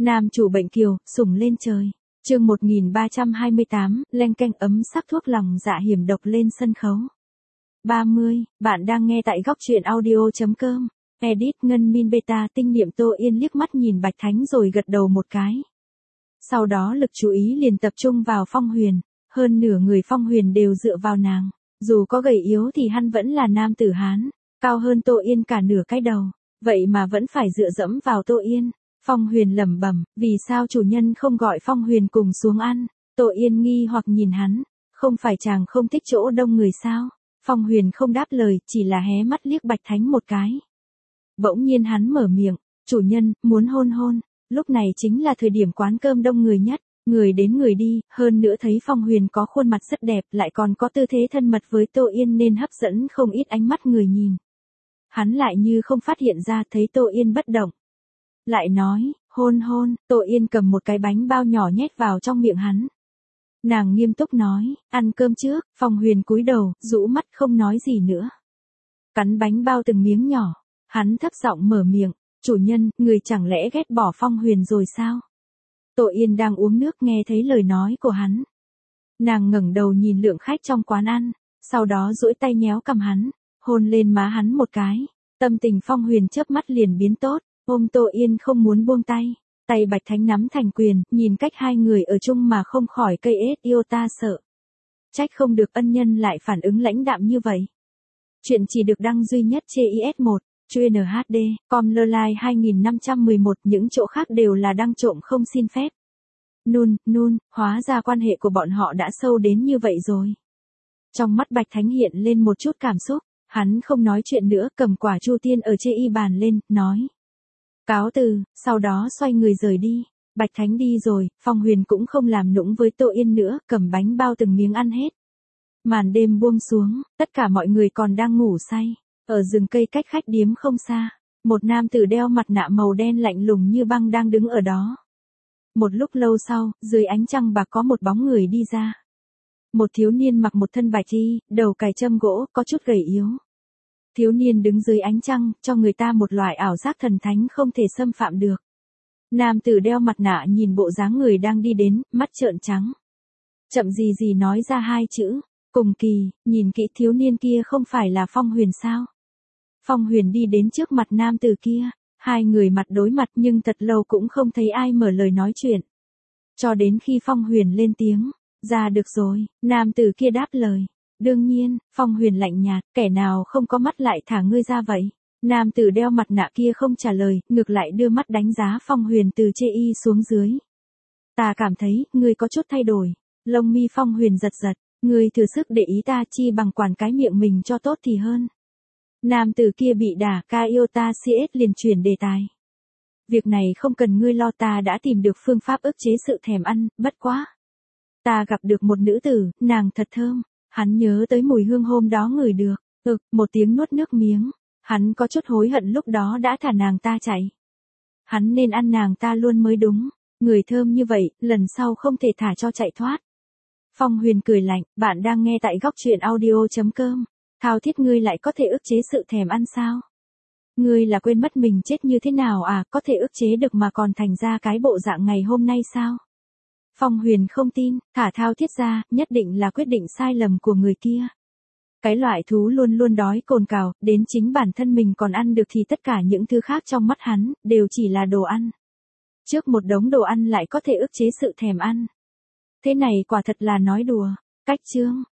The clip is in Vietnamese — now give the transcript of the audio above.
Nam chủ bệnh kiều, sủng lên trời. Chương 1328, leng keng ấm sắc thuốc lòng dạ hiểm độc lên sân khấu. 30, bạn đang nghe tại góc truyện audio.com. Edit Ngân Min Beta tinh niệm Tô Yên liếc mắt nhìn Bạch Thánh rồi gật đầu một cái. Sau đó lực chú ý liền tập trung vào Phong Huyền, hơn nửa người Phong Huyền đều dựa vào nàng. Dù có gầy yếu thì hắn vẫn là nam tử Hán, cao hơn Tô Yên cả nửa cái đầu, vậy mà vẫn phải dựa dẫm vào Tô Yên. Phong Huyền lẩm bẩm, vì sao chủ nhân không gọi Phong Huyền cùng xuống ăn? Tô Yên nghi hoặc nhìn hắn, không phải chàng không thích chỗ đông người sao? Phong Huyền không đáp lời, chỉ là hé mắt liếc Bạch Thánh một cái. Bỗng nhiên hắn mở miệng, chủ nhân, muốn hôn hôn. Lúc này chính là thời điểm quán cơm đông người nhất, người đến người đi, hơn nữa thấy Phong Huyền có khuôn mặt rất đẹp lại còn có tư thế thân mật với Tô Yên nên hấp dẫn không ít ánh mắt người nhìn. Hắn lại như không phát hiện ra thấy Tô Yên bất động. Lại nói, hôn hôn, Tô Yên cầm một cái bánh bao nhỏ nhét vào trong miệng hắn. Nàng nghiêm túc nói, ăn cơm trước. Phong Huyền cúi đầu, rũ mắt không nói gì nữa. Cắn bánh bao từng miếng nhỏ, hắn thấp giọng mở miệng, chủ nhân, người chẳng lẽ ghét bỏ Phong Huyền rồi sao? Tô Yên đang uống nước nghe thấy lời nói của hắn. Nàng ngẩng đầu nhìn lượng khách trong quán ăn, sau đó duỗi tay nhéo cằm hắn, hôn lên má hắn một cái. Tâm tình Phong Huyền chớp mắt liền biến tốt, ôm Tô Yên không muốn buông tay. Tay Bạch Thánh nắm thành quyền, nhìn cách hai người ở chung mà không khỏi cây ết yêu ta sợ. Trách không được ân nhân lại phản ứng lãnh đạm như vậy. Chuyện chỉ được đăng duy nhất trên IS1, chuyên HD, com Lolai 2511, những chỗ khác đều là đăng trộm không xin phép. Nun, hóa ra quan hệ của bọn họ đã sâu đến như vậy rồi. Trong mắt Bạch Thánh hiện lên một chút cảm xúc, hắn không nói chuyện nữa, cầm quả chu tiên ở trên y bàn lên, nói. Cáo từ, sau đó xoay người rời đi. Bạch Thánh đi rồi, Phong Huyền cũng không làm nũng với Tô Yên nữa, cầm bánh bao từng miếng ăn hết. Màn đêm buông xuống, tất cả mọi người còn đang ngủ say. Ở rừng cây cách khách điếm không xa, một nam tử đeo mặt nạ màu đen lạnh lùng như băng đang đứng ở đó. Một lúc lâu sau, dưới ánh trăng bạc có một bóng người đi ra. Một thiếu niên mặc một thân bạch y, đầu cài châm gỗ, có chút gầy yếu. Thiếu niên đứng dưới ánh trăng, cho người ta một loại ảo giác thần thánh không thể xâm phạm được. Nam tử đeo mặt nạ nhìn bộ dáng người đang đi đến, mắt trợn trắng. Chậm gì nói ra hai chữ, cùng kỳ, nhìn kỹ thiếu niên kia không phải là Phong Huyền sao? Phong Huyền đi đến trước mặt nam tử kia, hai người mặt đối mặt nhưng thật lâu cũng không thấy ai mở lời nói chuyện. Cho đến khi Phong Huyền lên tiếng, ra được rồi, nam tử kia đáp lời. Đương nhiên, Phong Huyền lạnh nhạt, kẻ nào không có mắt lại thả ngươi ra vậy. Nam tử đeo mặt nạ kia không trả lời, ngược lại đưa mắt đánh giá Phong Huyền từ chê y xuống dưới. Ta cảm thấy, ngươi có chút thay đổi. Lông mi Phong Huyền giật giật, ngươi thừa sức để ý ta chi bằng quản cái miệng mình cho tốt thì hơn. Nam tử kia bị đả, ca yêu ta CS liền chuyển đề tài. Việc này không cần ngươi lo, ta đã tìm được phương pháp ức chế sự thèm ăn, bất quá. Ta gặp được một nữ tử, nàng thật thơm. Hắn nhớ tới mùi hương hôm đó ngửi được, một tiếng nuốt nước miếng, hắn có chút hối hận lúc đó đã thả nàng ta chạy. Hắn nên ăn nàng ta luôn mới đúng, người thơm như vậy, lần sau không thể thả cho chạy thoát. Phong Huyền cười lạnh, bạn đang nghe tại góc truyện audio.com, thao thiết ngươi lại có thể ức chế sự thèm ăn sao? Ngươi là quên mất mình chết như thế nào à, có thể ức chế được mà còn thành ra cái bộ dạng ngày hôm nay sao? Phong Huyền không tin, thả thao thiết ra, nhất định là quyết định sai lầm của người kia. Cái loại thú luôn luôn đói cồn cào, đến chính bản thân mình còn ăn được thì tất cả những thứ khác trong mắt hắn, đều chỉ là đồ ăn. Trước một đống đồ ăn lại có thể ức chế sự thèm ăn. Thế này quả thật là nói đùa. Cách chương,